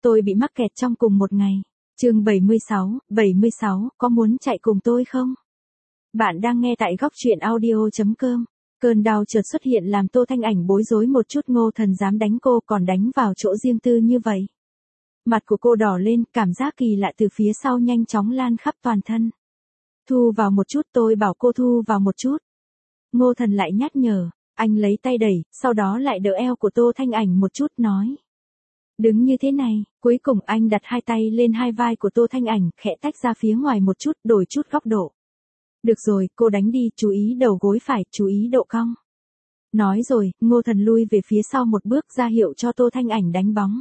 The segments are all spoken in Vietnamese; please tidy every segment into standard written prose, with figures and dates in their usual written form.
tôi bị mắc kẹt trong cùng một ngày. Chương 76, có muốn chạy cùng tôi không? Bạn đang nghe tại góc truyện audio.com. Cơn đau chợt xuất hiện làm Tô Thanh Ảnh bối rối một chút, Ngô Thần dám đánh cô còn đánh vào chỗ riêng tư như vậy. Mặt của cô đỏ lên, cảm giác kỳ lạ từ phía sau nhanh chóng lan khắp toàn thân. Thu vào một chút, tôi bảo cô thu vào một chút. Ngô Thần lại nhắc nhở, anh lấy tay đẩy, sau đó lại đỡ eo của Tô Thanh Ảnh một chút nói. Đứng như thế này, cuối cùng anh đặt hai tay lên hai vai của Tô Thanh Ảnh, khẽ tách ra phía ngoài một chút, đổi chút góc độ. Được rồi, cô đánh đi, chú ý đầu gối phải, chú ý độ cong. Nói rồi, Ngô Thần lui về phía sau một bước ra hiệu cho Tô Thanh Ảnh đánh bóng.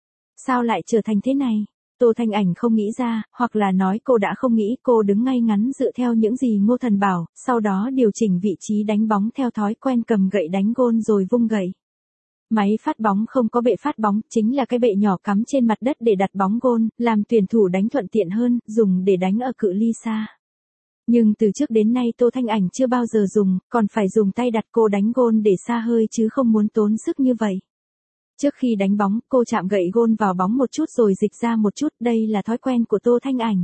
Sao lại trở thành thế này? Tô Thanh Ảnh không nghĩ ra, hoặc là nói cô đã không nghĩ, cô đứng ngay ngắn dựa theo những gì Ngô Thần bảo, sau đó điều chỉnh vị trí đánh bóng theo thói quen, cầm gậy đánh gôn rồi vung gậy. Máy phát bóng không có bệ phát bóng, chính là cái bệ nhỏ cắm trên mặt đất để đặt bóng gôn, làm tuyển thủ đánh thuận tiện hơn, dùng để đánh ở cự ly xa. Nhưng từ trước đến nay Tô Thanh Ảnh chưa bao giờ dùng, còn phải dùng tay đặt, cô đánh gôn để xa hơi chứ không muốn tốn sức như vậy. Trước khi đánh bóng, cô chạm gậy gôn vào bóng một chút rồi dịch ra một chút, đây là thói quen của Tô Thanh Ảnh.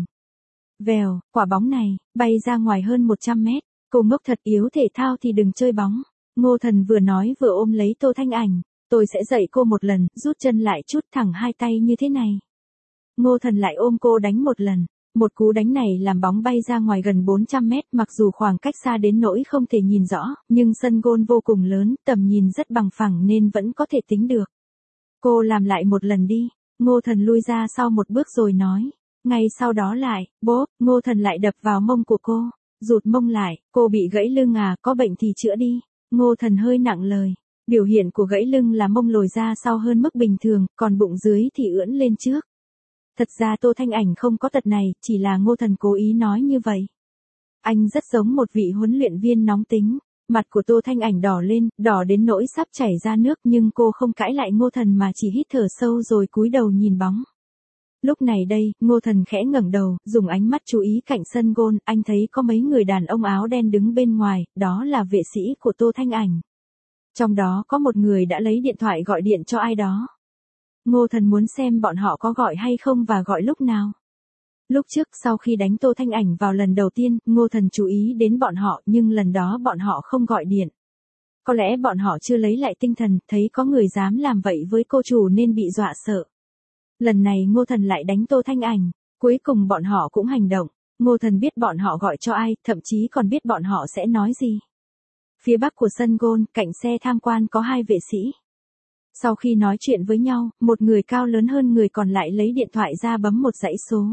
Vèo, quả bóng này, bay ra ngoài hơn 100 mét, cô ngốc thật, yếu thể thao thì đừng chơi bóng. Ngô Thần vừa nói vừa ôm lấy Tô Thanh Ảnh, tôi sẽ dạy cô một lần, rút chân lại chút, thẳng hai tay như thế này. Ngô Thần lại ôm cô đánh một lần. Một cú đánh này làm bóng bay ra ngoài gần 400 mét, mặc dù khoảng cách xa đến nỗi không thể nhìn rõ, nhưng sân gôn vô cùng lớn, tầm nhìn rất bằng phẳng nên vẫn có thể tính được. Cô làm lại một lần đi. Ngô Thần lui ra sau một bước rồi nói. Ngay sau đó lại, bốp, Ngô Thần lại đập vào mông của cô. Rụt mông lại, cô bị gãy lưng à, có bệnh thì chữa đi. Ngô Thần hơi nặng lời. Biểu hiện của gãy lưng là mông lồi ra sau hơn mức bình thường, còn bụng dưới thì ưỡn lên trước. Thật ra Tô Thanh Ảnh không có tật này, chỉ là Ngô Thần cố ý nói như vậy. Anh rất giống một vị huấn luyện viên nóng tính. Mặt của Tô Thanh Ảnh đỏ lên, đỏ đến nỗi sắp chảy ra nước, nhưng cô không cãi lại Ngô Thần mà chỉ hít thở sâu rồi cúi đầu nhìn bóng. Lúc này đây, Ngô Thần khẽ ngẩng đầu, dùng ánh mắt chú ý cạnh sân gôn, anh thấy có mấy người đàn ông áo đen đứng bên ngoài, đó là vệ sĩ của Tô Thanh Ảnh. Trong đó có một người đã lấy điện thoại gọi điện cho ai đó. Ngô Thần muốn xem bọn họ có gọi hay không và gọi lúc nào. Lúc trước sau khi đánh Tô Thanh Ảnh vào lần đầu tiên, Ngô Thần chú ý đến bọn họ, nhưng lần đó bọn họ không gọi điện. Có lẽ bọn họ chưa lấy lại tinh thần, thấy có người dám làm vậy với cô chủ nên bị dọa sợ. Lần này Ngô Thần lại đánh Tô Thanh Ảnh, cuối cùng bọn họ cũng hành động. Ngô Thần biết bọn họ gọi cho ai, thậm chí còn biết bọn họ sẽ nói gì. Phía bắc của sân gôn, cạnh xe tham quan có hai vệ sĩ. Sau khi nói chuyện với nhau, một người cao lớn hơn người còn lại lấy điện thoại ra bấm một dãy số.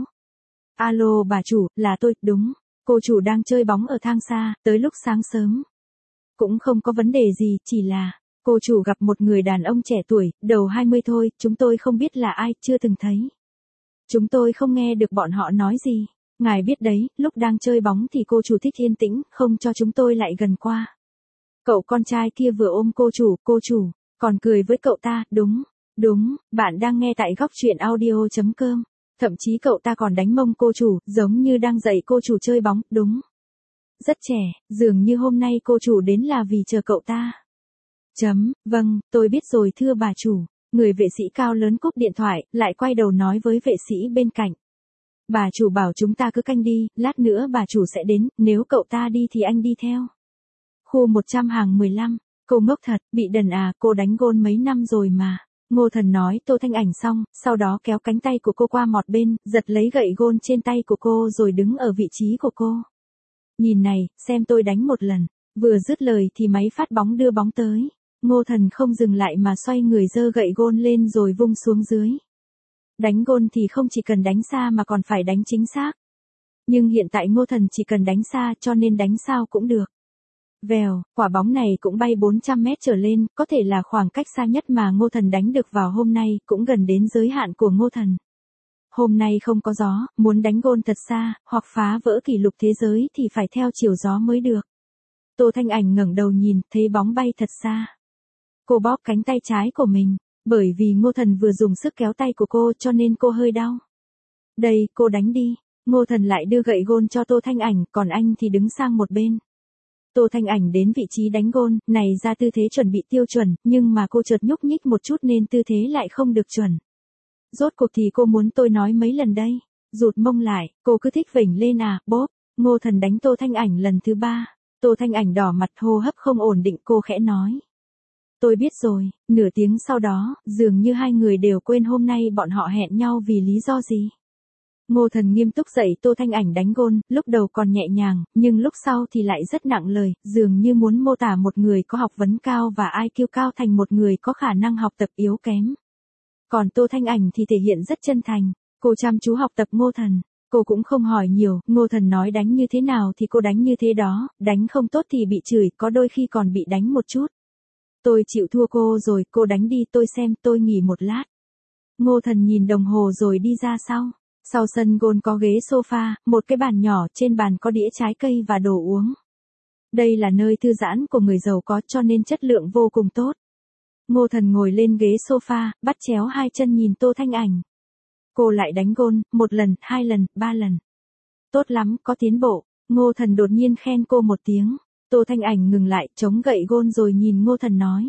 Alo bà chủ, là tôi, đúng. Cô chủ đang chơi bóng ở thang xa, tới lúc sáng sớm. Cũng không có vấn đề gì, chỉ là, cô chủ gặp một người đàn ông trẻ tuổi, đầu 20 thôi, chúng tôi không biết là ai, chưa từng thấy. Chúng tôi không nghe được bọn họ nói gì. Ngài biết đấy, lúc đang chơi bóng thì cô chủ thích yên tĩnh, không cho chúng tôi lại gần qua. Cậu con trai kia vừa ôm cô chủ, còn cười với cậu ta, đúng, bạn đang nghe tại góc truyện audio.com. Thậm chí cậu ta còn đánh mông cô chủ, giống như đang dạy cô chủ chơi bóng, đúng. Rất trẻ, dường như hôm nay cô chủ đến là vì chờ cậu ta. Vâng, tôi biết rồi thưa bà chủ. Người vệ sĩ cao lớn cúp điện thoại, lại quay đầu nói với vệ sĩ bên cạnh. Bà chủ bảo chúng ta cứ canh đi, lát nữa bà chủ sẽ đến, nếu cậu ta đi thì anh đi theo. Khu 100 hàng 15, cô ngốc thật, bị đần à, cô đánh gôn mấy năm rồi mà. Ngô Thần nói Tô Thanh Ảnh xong, sau đó kéo cánh tay của cô qua một bên, giật lấy gậy gôn trên tay của cô rồi đứng ở vị trí của cô. Nhìn này, xem tôi đánh một lần. Vừa dứt lời thì máy phát bóng đưa bóng tới. Ngô Thần không dừng lại mà xoay người giơ gậy gôn lên rồi vung xuống dưới. Đánh gôn thì không chỉ cần đánh xa mà còn phải đánh chính xác. Nhưng hiện tại Ngô Thần chỉ cần đánh xa cho nên đánh sao cũng được. Vèo, quả bóng này cũng bay 400 mét trở lên, có thể là khoảng cách xa nhất mà Ngô Thần đánh được vào hôm nay, cũng gần đến giới hạn của Ngô Thần. Hôm nay không có gió, muốn đánh gôn thật xa, hoặc phá vỡ kỷ lục thế giới thì phải theo chiều gió mới được. Tô Thanh Ảnh ngẩng đầu nhìn, thấy bóng bay thật xa. Cô bóp cánh tay trái của mình, bởi vì Ngô Thần vừa dùng sức kéo tay của cô cho nên cô hơi đau. Đây, cô đánh đi. Ngô Thần lại đưa gậy gôn cho Tô Thanh Ảnh, còn anh thì đứng sang một bên. Tô Thanh Ảnh đến vị trí đánh gôn, này ra tư thế chuẩn bị tiêu chuẩn, nhưng mà cô chợt nhúc nhích một chút nên tư thế lại không được chuẩn. Rốt cuộc thì cô muốn tôi nói mấy lần đây? Rụt mông lại, cô cứ thích vểnh lên à, bốp. Ngô Thần đánh Tô Thanh Ảnh lần thứ 3. Tô Thanh Ảnh đỏ mặt hô hấp không ổn định, cô khẽ nói. Tôi biết rồi. Nửa tiếng sau đó, dường như hai người đều quên hôm nay bọn họ hẹn nhau vì lý do gì. Ngô Thần nghiêm túc dạy Tô Thanh Ảnh đánh gôn, lúc đầu còn nhẹ nhàng, nhưng lúc sau thì lại rất nặng lời, dường như muốn mô tả một người có học vấn cao và IQ cao thành một người có khả năng học tập yếu kém. Còn Tô Thanh Ảnh thì thể hiện rất chân thành, cô chăm chú học tập Ngô Thần, cô cũng không hỏi nhiều, Ngô Thần nói đánh như thế nào thì cô đánh như thế đó, đánh không tốt thì bị chửi, có đôi khi còn bị đánh một chút. Tôi chịu thua cô rồi, cô đánh đi tôi xem, tôi nghỉ một lát. Ngô Thần nhìn đồng hồ rồi đi ra sau. Sau sân gôn có ghế sofa, một cái bàn nhỏ, trên bàn có đĩa trái cây và đồ uống. Đây là nơi thư giãn của người giàu có cho nên chất lượng vô cùng tốt. Ngô Thần ngồi lên ghế sofa, bắt chéo hai chân nhìn Tô Thanh Ảnh. Cô lại đánh gôn, 1 lần, 2 lần, 3 lần. Tốt lắm, có tiến bộ. Ngô Thần đột nhiên khen cô một tiếng. Tô Thanh Ảnh ngừng lại, chống gậy gôn rồi nhìn Ngô Thần nói.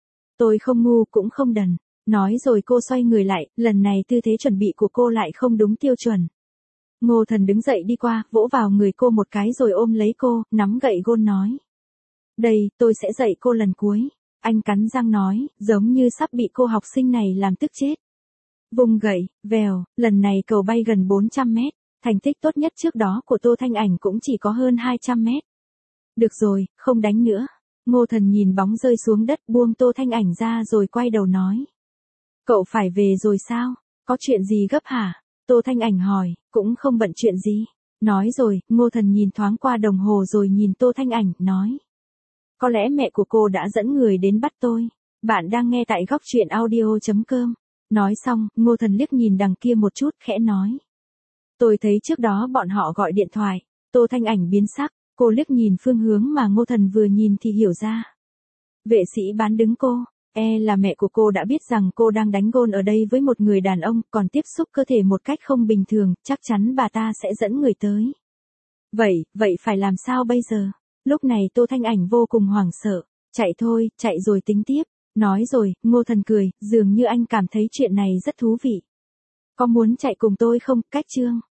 Tôi không ngu cũng không đần. Nói rồi cô xoay người lại, lần này tư thế chuẩn bị của cô lại không đúng tiêu chuẩn. Ngô Thần đứng dậy đi qua, vỗ vào người cô một cái rồi ôm lấy cô, nắm gậy gôn nói. Đây, tôi sẽ dạy cô lần cuối. Anh cắn răng nói, giống như sắp bị cô học sinh này làm tức chết. Vùng gậy, vèo, lần này cầu bay gần 400 mét, thành tích tốt nhất trước đó của Tô Thanh Ảnh cũng chỉ có hơn 200 mét. Được rồi, không đánh nữa. Ngô Thần nhìn bóng rơi xuống đất, buông Tô Thanh Ảnh ra rồi quay đầu nói. Cậu phải về rồi sao? Có chuyện gì gấp hả? Tô Thanh Ảnh hỏi, cũng không bận chuyện gì. Nói rồi, Ngô Thần nhìn thoáng qua đồng hồ rồi nhìn Tô Thanh Ảnh, nói. Có lẽ mẹ của cô đã dẫn người đến bắt tôi. Bạn đang nghe tại góc truyện audio.com. Nói xong, Ngô Thần liếc nhìn đằng kia một chút, khẽ nói. Tôi thấy trước đó bọn họ gọi điện thoại. Tô Thanh Ảnh biến sắc, cô liếc nhìn phương hướng mà Ngô Thần vừa nhìn thì hiểu ra. Vệ sĩ bán đứng cô. Là mẹ của cô đã biết rằng cô đang đánh gôn ở đây với một người đàn ông, còn tiếp xúc cơ thể một cách không bình thường, chắc chắn bà ta sẽ dẫn người tới. Vậy phải làm sao bây giờ? Lúc này Tô Thanh Ảnh vô cùng hoảng sợ. Chạy thôi, chạy rồi tính tiếp. Nói rồi, Ngô Thần cười, dường như anh cảm thấy chuyện này rất thú vị. Có muốn chạy cùng tôi không? Cách chương.